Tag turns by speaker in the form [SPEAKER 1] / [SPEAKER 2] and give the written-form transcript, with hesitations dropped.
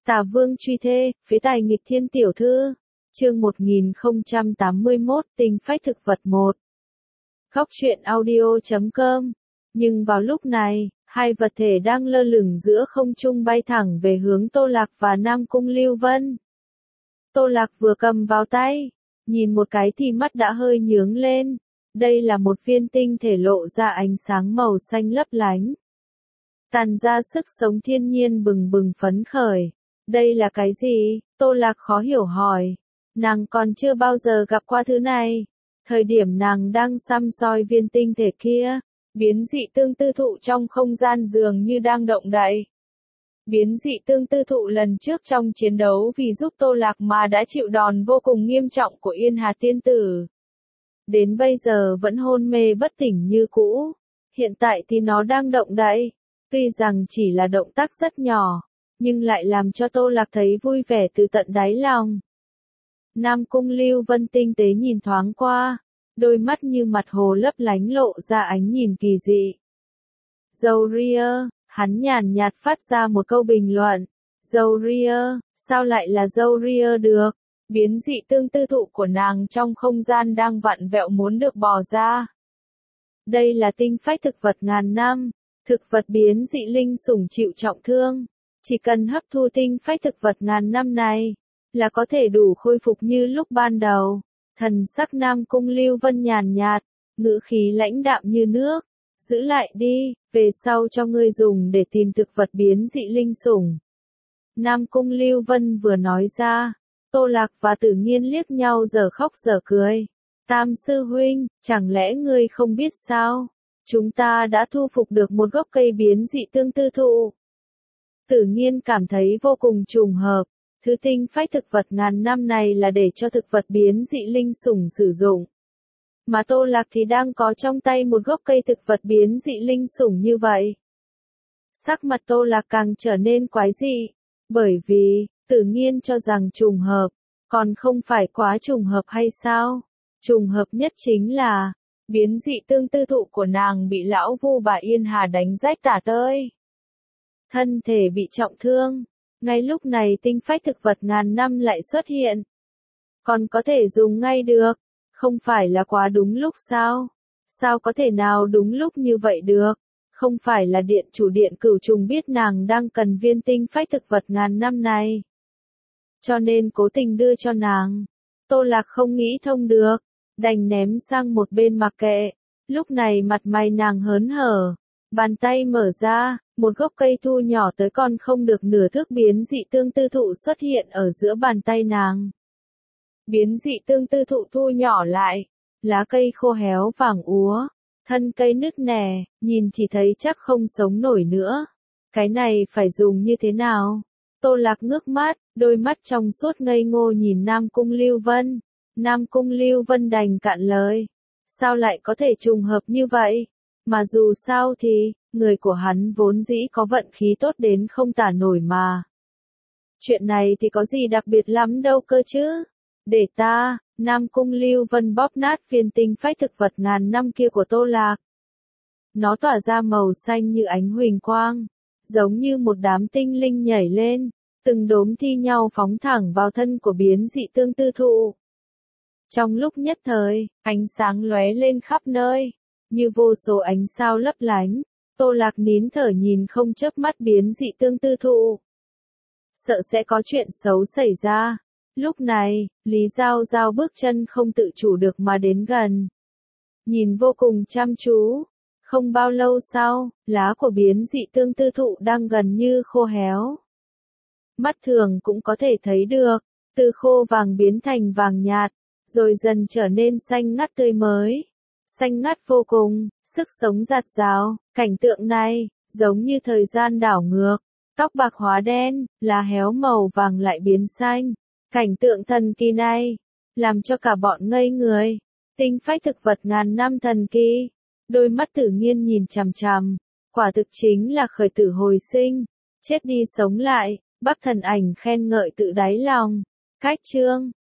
[SPEAKER 1] Tà Vương truy thê, phế tài nghịch thiên tiểu thư. Chương 1081, Tinh phách thực vật 1. Góc truyện audio.com. Nhưng vào lúc này, hai vật thể đang lơ lửng giữa không trung bay thẳng về hướng Tô Lạc và Nam Cung Lưu Vân. Tô Lạc vừa cầm vào tay, nhìn một cái thì mắt đã hơi nhướng lên. Đây là một viên tinh thể lộ ra ánh sáng màu xanh lấp lánh, tàn ra sức sống thiên nhiên bừng bừng phấn khởi. Đây là cái gì? Tô Lạc khó hiểu hỏi. Nàng còn chưa bao giờ gặp qua thứ này. Thời điểm nàng đang săm soi viên tinh thể kia, biến dị tương tư thụ trong không gian dường như đang động đậy. Biến dị tương tư thụ lần trước trong chiến đấu vì giúp Tô Lạc mà đã chịu đòn vô cùng nghiêm trọng của Yên Hà Tiên Tử. Đến bây giờ vẫn hôn mê bất tỉnh như cũ. Hiện tại thì nó đang động đậy. Tuy rằng chỉ là động tác rất nhỏ, nhưng lại làm cho Tô Lạc thấy vui vẻ từ tận đáy lòng. Nam Cung Lưu Vân tinh tế nhìn thoáng qua, đôi mắt như mặt hồ lấp lánh lộ ra ánh nhìn kỳ dị. Dâu ria, hắn nhàn nhạt phát ra một câu bình luận. Dâu ria, sao lại là dâu ria được? Biến dị tương tư thụ của nàng trong không gian đang vặn vẹo muốn được bò ra. Đây là tinh phách thực vật ngàn năm, thực vật biến dị linh sủng chịu trọng thương. Chỉ cần hấp thu tinh phách thực vật ngàn năm này, là có thể đủ khôi phục như lúc ban đầu. Thần sắc Nam Cung Lưu Vân nhàn nhạt, ngữ khí lãnh đạm như nước. Giữ lại đi, về sau cho ngươi dùng để tìm thực vật biến dị linh sủng. Nam Cung Lưu Vân vừa nói ra, Tô Lạc và Tử Nghiên liếc nhau dở khóc dở cười. Tam sư huynh, chẳng lẽ ngươi không biết sao? Chúng ta đã thu phục được một gốc cây biến dị tương tư thụ. Tử Nghiên cảm thấy vô cùng trùng hợp. Thứ tinh phách thực vật ngàn năm này là để cho thực vật biến dị linh sủng sử dụng. Mà Tô Lạc thì đang có trong tay một gốc cây thực vật biến dị linh sủng như vậy. Sắc mặt Tô Lạc càng trở nên quái dị. Bởi vì, Tử Nghiên cho rằng trùng hợp, còn không phải quá trùng hợp hay sao? Trùng hợp nhất chính là, biến dị tương tư thụ của nàng bị lão Vu bà Yên Hà đánh rách tả tơi. Thân thể bị trọng thương. Ngay lúc này tinh phách thực vật ngàn năm lại xuất hiện. Còn có thể dùng ngay được. Không phải là quá đúng lúc sao? Sao có thể nào đúng lúc như vậy được? Không phải là điện chủ điện Cửu Trùng biết nàng đang cần viên tinh phách thực vật ngàn năm này, cho nên cố tình đưa cho nàng. Tô Lạc không nghĩ thông được, đành ném sang một bên mặc kệ. Lúc này mặt mày nàng hớn hở, bàn tay mở ra, một gốc cây thu nhỏ tới còn không được nửa thước biến dị tương tư thụ xuất hiện ở giữa bàn tay nàng. Biến dị tương tư thụ thu nhỏ lại, lá cây khô héo vàng úa, thân cây nứt nẻ, nhìn chỉ thấy chắc không sống nổi nữa. Cái này phải dùng như thế nào? Tô Lạc ngước mắt, đôi mắt trong suốt ngây ngô nhìn Nam Cung Lưu Vân. Nam Cung Lưu Vân đành cạn lời. Sao lại có thể trùng hợp như vậy? Mà dù sao thì, người của hắn vốn dĩ có vận khí tốt đến không tả nổi mà. Chuyện này thì có gì đặc biệt lắm đâu cơ chứ? Để ta, Nam Cung Lưu Vân bóp nát viên tinh phách thực vật ngàn năm kia của Tô Lạc. Nó tỏa ra màu xanh như ánh huỳnh quang, giống như một đám tinh linh nhảy lên, từng đốm thi nhau phóng thẳng vào thân của biến dị tương tư thụ. Trong lúc nhất thời, ánh sáng lóe lên khắp nơi, như vô số ánh sao lấp lánh. Tô Lạc nín thở nhìn không chớp mắt biến dị tương tư thụ. Sợ sẽ có chuyện xấu xảy ra. Lúc này, Lý Giao Giao bước chân không tự chủ được mà đến gần. Nhìn vô cùng chăm chú. Không bao lâu sau, lá của biến dị tương tư thụ đang gần như khô héo. Mắt thường cũng có thể thấy được, từ khô vàng biến thành vàng nhạt, rồi dần trở nên xanh ngắt tươi mới. Xanh ngắt vô cùng, sức sống rạt rào. Cảnh tượng này, giống như thời gian đảo ngược. Tóc bạc hóa đen, lá héo màu vàng lại biến xanh. Cảnh tượng thần kỳ này, làm cho cả bọn ngây người. Tinh phách thực vật ngàn năm thần kỳ. Đôi mắt Tử Nghiên nhìn chằm chằm. Quả thực chính là khởi tử hồi sinh. Chết đi sống lại, Bắc Thần Ảnh khen ngợi tự đáy lòng. Cách chương.